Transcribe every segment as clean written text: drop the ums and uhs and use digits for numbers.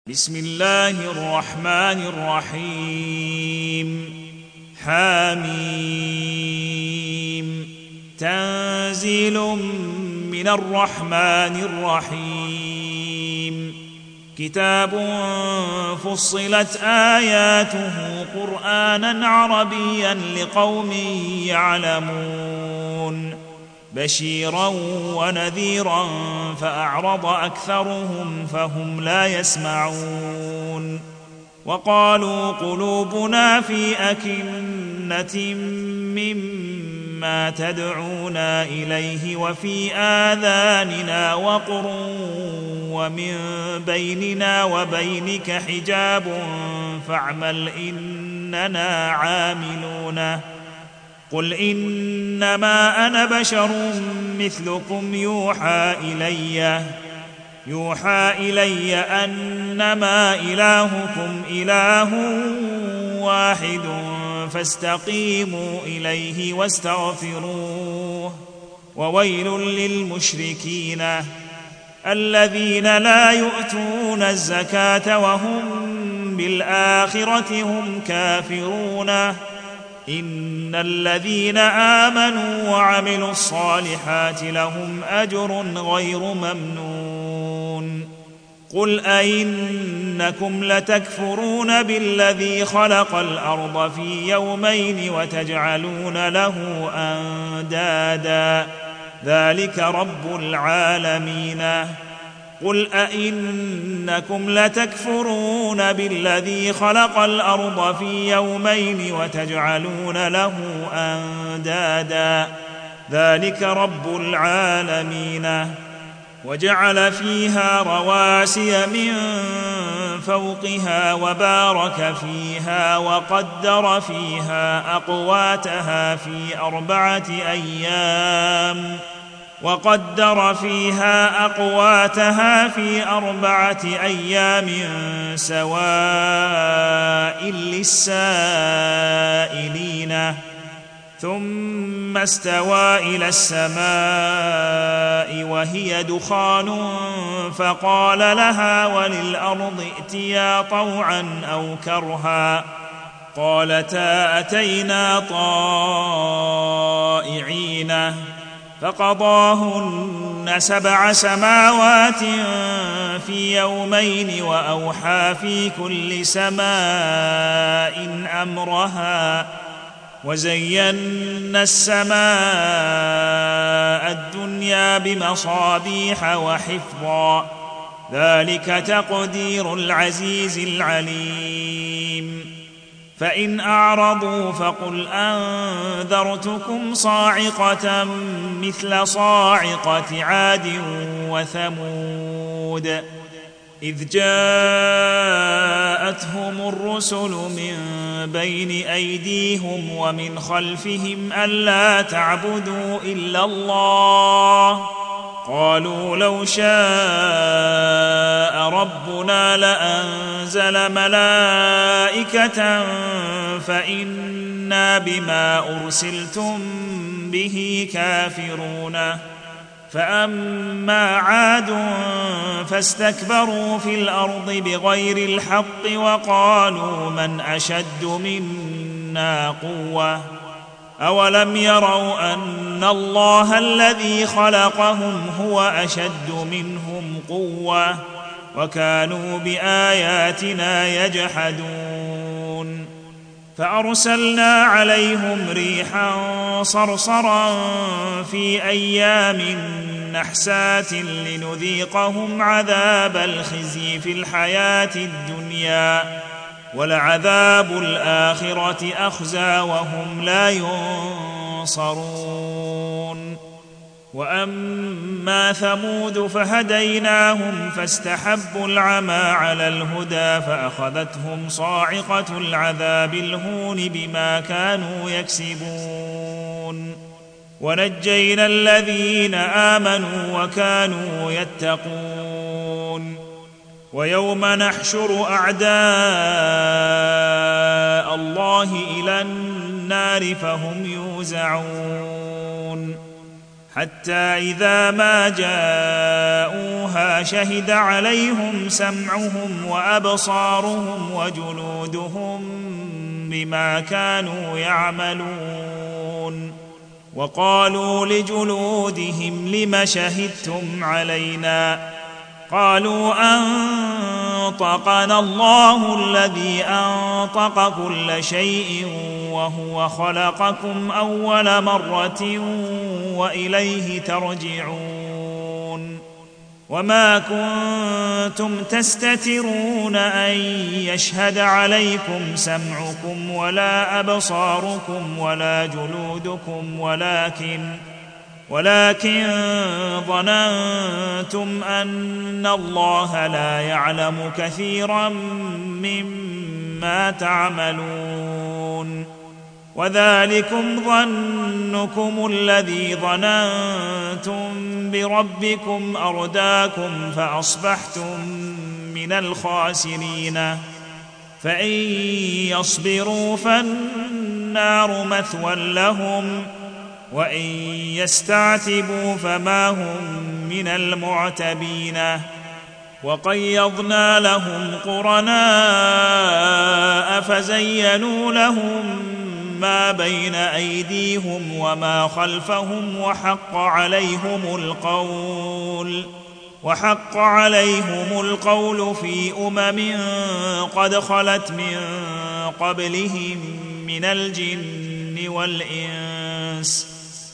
بسم الله الرحمن الرحيم حميم تنزيل من الرحمن الرحيم كتاب فصلت آياته قرآنا عربيا لقوم يعلمون بشيرا ونذيرا فأعرض أكثرهم فهم لا يسمعون وقالوا قلوبنا في أكنة مما تدعونا إليه وفي آذاننا وقر ومن بيننا وبينك حجاب فاعمل إننا عاملون قل إنما أنا بشر مثلكم يوحى إلي أنما إلهكم إله واحد فاستقيموا إليه واستغفروه وويل للمشركين الذين لا يؤتون الزكاة وهم بالآخرة هم كافرون إن الذين آمنوا وعملوا الصالحات لهم أجر غير ممنون قل أئنكم لتكفرون بالذي خلق الأرض في يومين وتجعلون له أندادا ذلك رب العالمين قل أئنكم لتكفرون بالذي خلق الأرض في يومين وتجعلون له أندادا ذلك رب العالمين وجعل فيها رواسي من فوقها وبارك فيها وقدر فيها أقواتها في أربعة أيام سواء للسائلين ثم استوى إلى السماء وهي دخان فقال لها وللأرض ائتيا طوعا أو كرها قالتا أتينا طائعين فقضاهن 7 سماوات في يومين وأوحى في كل سماء أمرها وزينا السماء الدنيا بمصابيح وحفظا ذلك تقدير العزيز العليم فإن أعرضوا فقل أنذرتكم صاعقة مثل صاعقة عاد وثمود إذ جاءتهم الرسل من بين أيديهم ومن خلفهم ألا تعبدوا إلا الله قالوا لو شاء ربنا لأنزل ملائكة فإنا بما أرسلتم به كافرون فأما عاد فاستكبروا في الأرض بغير الحق وقالوا من أشد منا قوة أولم يروا أن الله الذي خلقهم هو أشد منهم قوة وكانوا بآياتنا يجحدون فأرسلنا عليهم ريحا صرصرا في أيام نحسات لنذيقهم عذاب الخزي في الحياة الدنيا ولعذاب الآخرة أخزى وهم لا ينصرون وأما ثمود فهديناهم فاستحبوا العمى على الهدى فأخذتهم صاعقة العذاب الهون بما كانوا يكسبون ونجينا الذين آمنوا وكانوا يتقون ويوم نحشر أعداء الله إلى النار فهم يوزعون حتى إذا ما جاءوها شهد عليهم سمعهم وأبصارهم وجلودهم بما كانوا يعملون. وقالوا لجلودهم لم شهدتم علينا؟ قالوا أنطقنا الله الذي أنطق كل شيء وهو خلقكم أول مرة وإليه ترجعون. وما كنتم تستترون أن يشهد عليكم سمعكم ولا أبصاركم ولا جلودكم ولكن ظننتم أن الله لا يعلم كثيرا مما تعملون. وذلكم ظنكم الذي ظننتم بربكم أرداكم فأصبحتم من الخاسرين. فإن يصبروا فالنار مثوى لهم وإن يستعتبوا فما هم من المعتبين. وقيضنا لهم قرناء فزينوا لهم ما بين أيديهم وما خلفهم وحق عليهم القول في قد خلت من قبلهم من الجن والإنس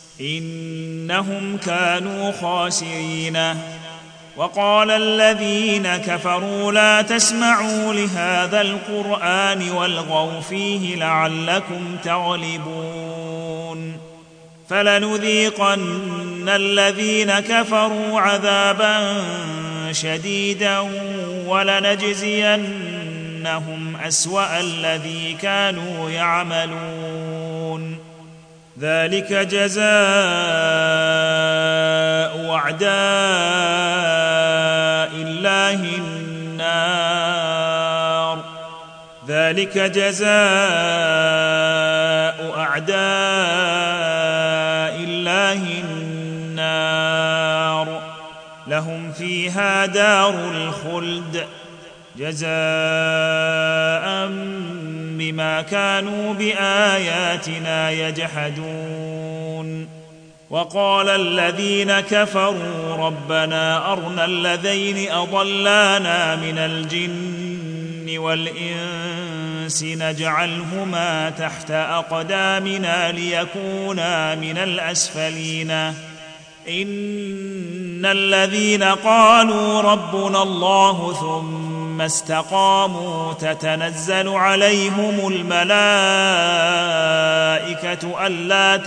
إنهم كانوا خاسرين. وقال الذين كفروا لا تسمعوا لهذا القرآن والغوا فيه لعلكم تغلبون. فلنذيقن الذين كفروا عذابا شديدا ولنجزينهم أسوأ الذي كانوا يعملون. ذلك جزاء أعداء الله النار لهم فيها دار الخلد جزاء بما كانوا بآياتنا يجحدون. وقال الذين كفروا ربنا أرنا الذين أضلانا من الجن والإنس نجعلهما تحت أقدامنا ليكونا من الأسفلين. إن الذين قالوا ربنا الله ثم استقاموا تتنزل عليهم الملائكة ألا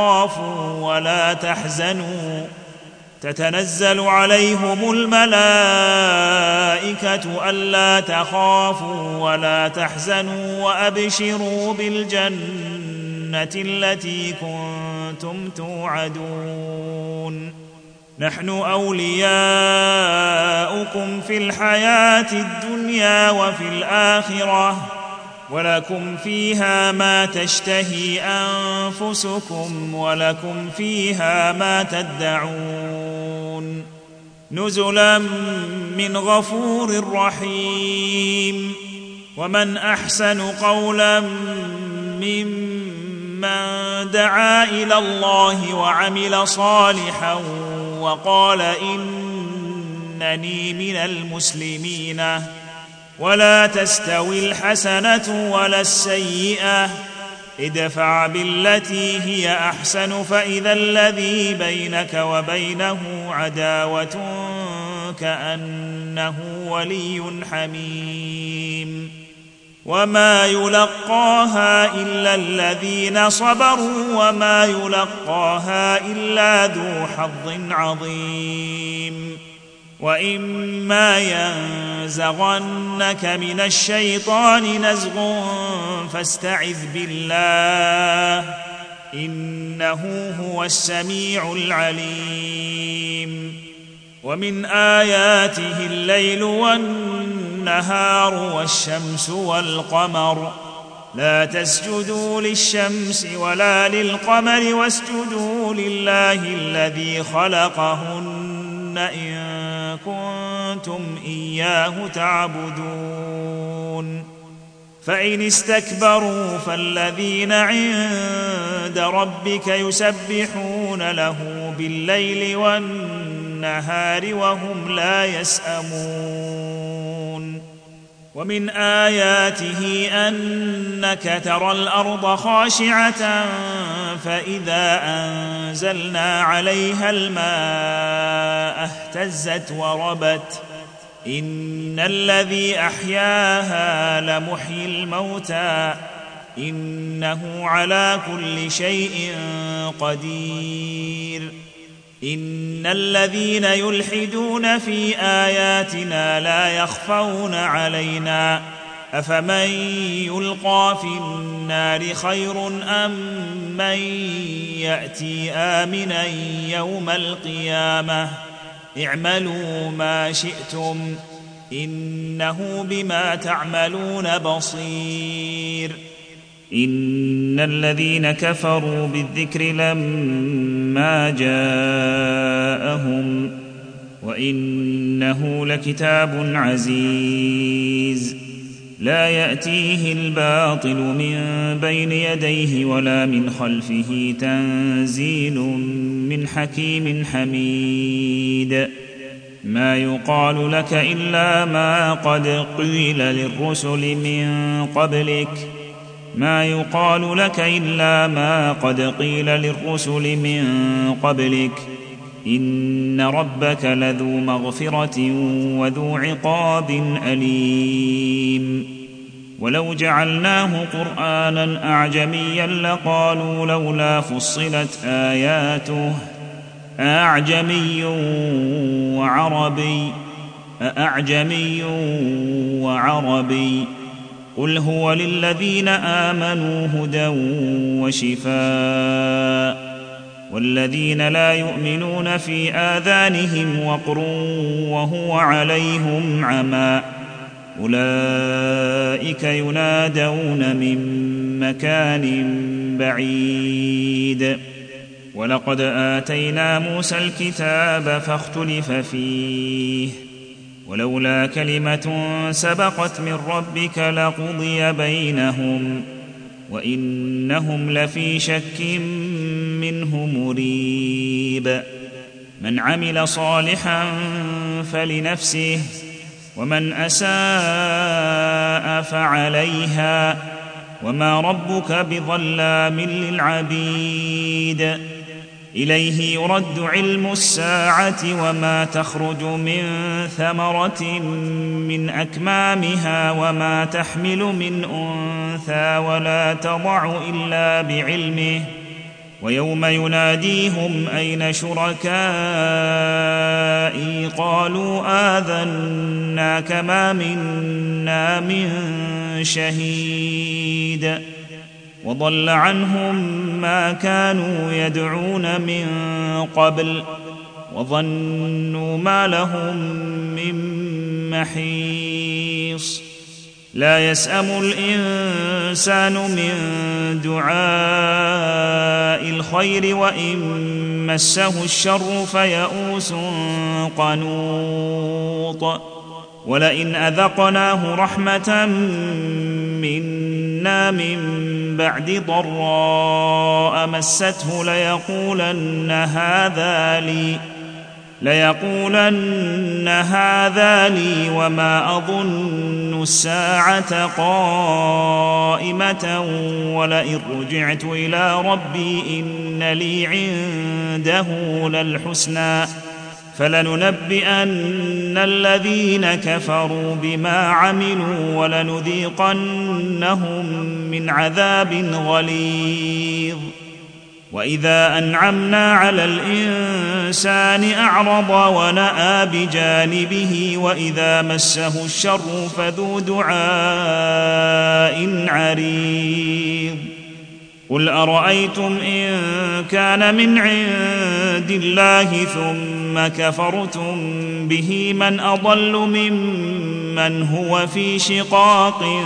تخافوا ولا تحزنوا وأبشروا بالجنة التي كنتم توعدون. نحن أولياؤكم في الحياة الدنيا وفي الآخرة ولكم فيها ما تشتهي أنفسكم ولكم فيها ما تدعون. نزلا من غفور رحيم. ومن أحسن قولا ممن دعا إلى الله وعمل صالحا وقال إنني من المسلمين. ولا تستوي الحسنة ولا السيئة ادفع بالتي هي أحسن فإذا الذي بينك وبينه عداوة كأنه ولي حميم. وما يلقاها إلا الذين صبروا وما يلقاها إلا ذو حظ عظيم. وإما ينزغنك من الشيطان نزغ فاستعذ بالله إنه هو السميع العليم. ومن آياته الليل والنهار والشمس والقمر لا تسجدوا للشمس ولا للقمر واسجدوا لله الذي خلقهن إن كنتم إياه تعبدون فإن استكبروا فالذين عند ربك يسبحون له بالليل والنهار وهم لا يسأمون ومن آياته أنك ترى الأرض خاشعة فإذا أنزلنا عليها الماء اهتزت وربت إن الذي أحياها لمحيي الموتى إنه على كل شيء قدير إن الذين يلحدون في آياتنا لا يخفون علينا أفمن يلقى في النار خير أم من يأتي آمنا يوم القيامة اعملوا ما شئتم إنه بما تعملون بصير إن الذين كفروا بالذكر لما جاءهم وإنه لكتاب عزيز لا يأتيه الباطل من بين يديه ولا من خلفه تنزيل من حكيم حميد ما يقال لك إلا ما قد قيل للرسل من قبلك ما يقال لك إلا ما قد قيل للرسل من قبلك إن ربك لذو مغفرة وذو عقاب أليم ولو جعلناه قرآنا أعجميا لقالوا لولا فصلت آياته أأعجمي وعربي قل هو للذين آمنوا هدى وشفاء والذين لا يؤمنون في آذانهم وقر وهو عليهم عمى أولئك ينادون من مكان بعيد ولقد آتينا موسى الكتاب فاختلف فيه ولولا كلمة سبقت من ربك لقضي بينهم وإنهم لفي شك منه مريب من عمل صالحا فلنفسه ومن أساء فعليها وما ربك بظلام للعبيد إليه يرد علم الساعة وما تخرج من ثمرة من أكمامها وما تحمل من أنثى ولا تضع إلا بعلمه ويوم يناديهم أين شركائي قالوا آذناك ما منا من شهيد وضل عنهم ما كانوا يدعون من قبل وظنوا ما لهم من محيص لا يسأم الإنسان من دعاء الخير وإن مسه الشر فيئوس قنوط ولئن أذقناه رحمة منا من بعد ضراء مسته ليقولن هذا لي وما أظن الساعة قائمة ولئن رجعت إلى ربي إن لي عنده للحسنى فلننبئن الذين كفروا بما عملوا ولنذيقنهم من عذاب غليظ وإذا أنعمنا على الإنسان أعرض ونأى بجانبه وإذا مسه الشر فذو دعاء عريض قل أرأيتم إن كان من عند الله ثم كفرتم به من أضل ممن من هو في شقاق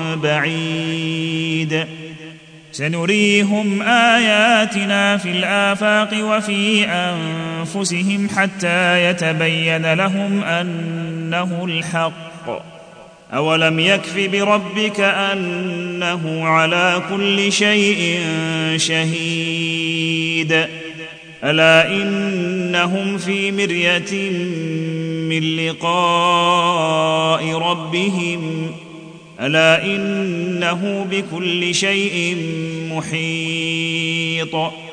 بعيد سنريهم آياتنا في الآفاق وفي أنفسهم حتى يتبين لهم أنه الحق أولم يكف بربك أنه على كل شيء شهيد ألا إنهم في مرية من لقاء ربهم ألا إنه بكل شيء محيط